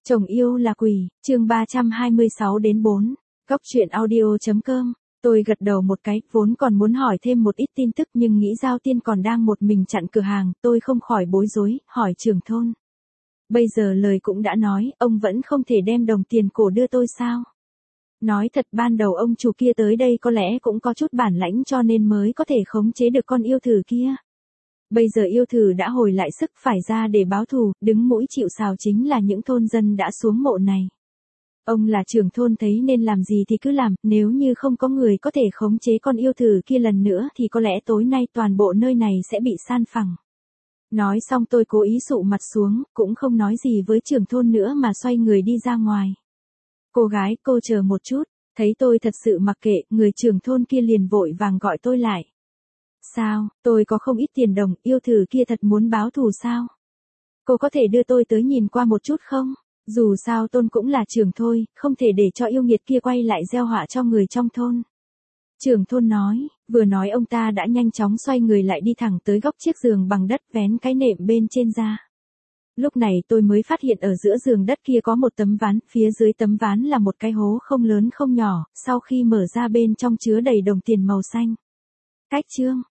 Chồng yêu là quỷ, chương 326 đến 4. Góc truyện audio.com. Tôi gật đầu một cái, vốn còn muốn hỏi thêm một ít tin tức nhưng nghĩ Giao Tiên còn đang một mình chặn cửa hàng, tôi không khỏi bối rối, hỏi trưởng thôn. Bây giờ lời cũng đã nói, ông vẫn không thể đem đồng tiền cổ đưa tôi sao? Nói thật ban đầu ông chủ kia tới đây có lẽ cũng có chút bản lãnh cho nên mới có thể khống chế được con yêu thử kia. Bây giờ yêu thử đã hồi lại sức phải ra để báo thù, đứng mũi chịu sào chính là những thôn dân đã xuống mộ này. Ông là trưởng thôn thấy nên làm gì thì cứ làm, nếu như không có người có thể khống chế con yêu thử kia lần nữa thì có lẽ tối nay toàn bộ nơi này sẽ bị san phẳng. Nói xong tôi cố ý sụ mặt xuống, cũng không nói gì với trưởng thôn nữa mà xoay người đi ra ngoài. Cô gái, cô chờ một chút, thấy tôi thật sự mặc kệ, người trưởng thôn kia liền vội vàng gọi tôi lại. Sao, tôi có không ít tiền đồng, yêu thử kia thật muốn báo thù sao? Cô có thể đưa tôi tới nhìn qua một chút không? Dù sao Tôn cũng là trưởng thôi, không thể để cho yêu nghiệt kia quay lại gieo họa cho người trong thôn. Trưởng thôn nói, vừa nói ông ta đã nhanh chóng xoay người lại đi thẳng tới góc chiếc giường bằng đất vén cái nệm bên trên ra. Lúc này tôi mới phát hiện ở giữa giường đất kia có một tấm ván, phía dưới tấm ván là một cái hố không lớn không nhỏ, sau khi mở ra bên trong chứa đầy đồng tiền màu xanh. Cách chương.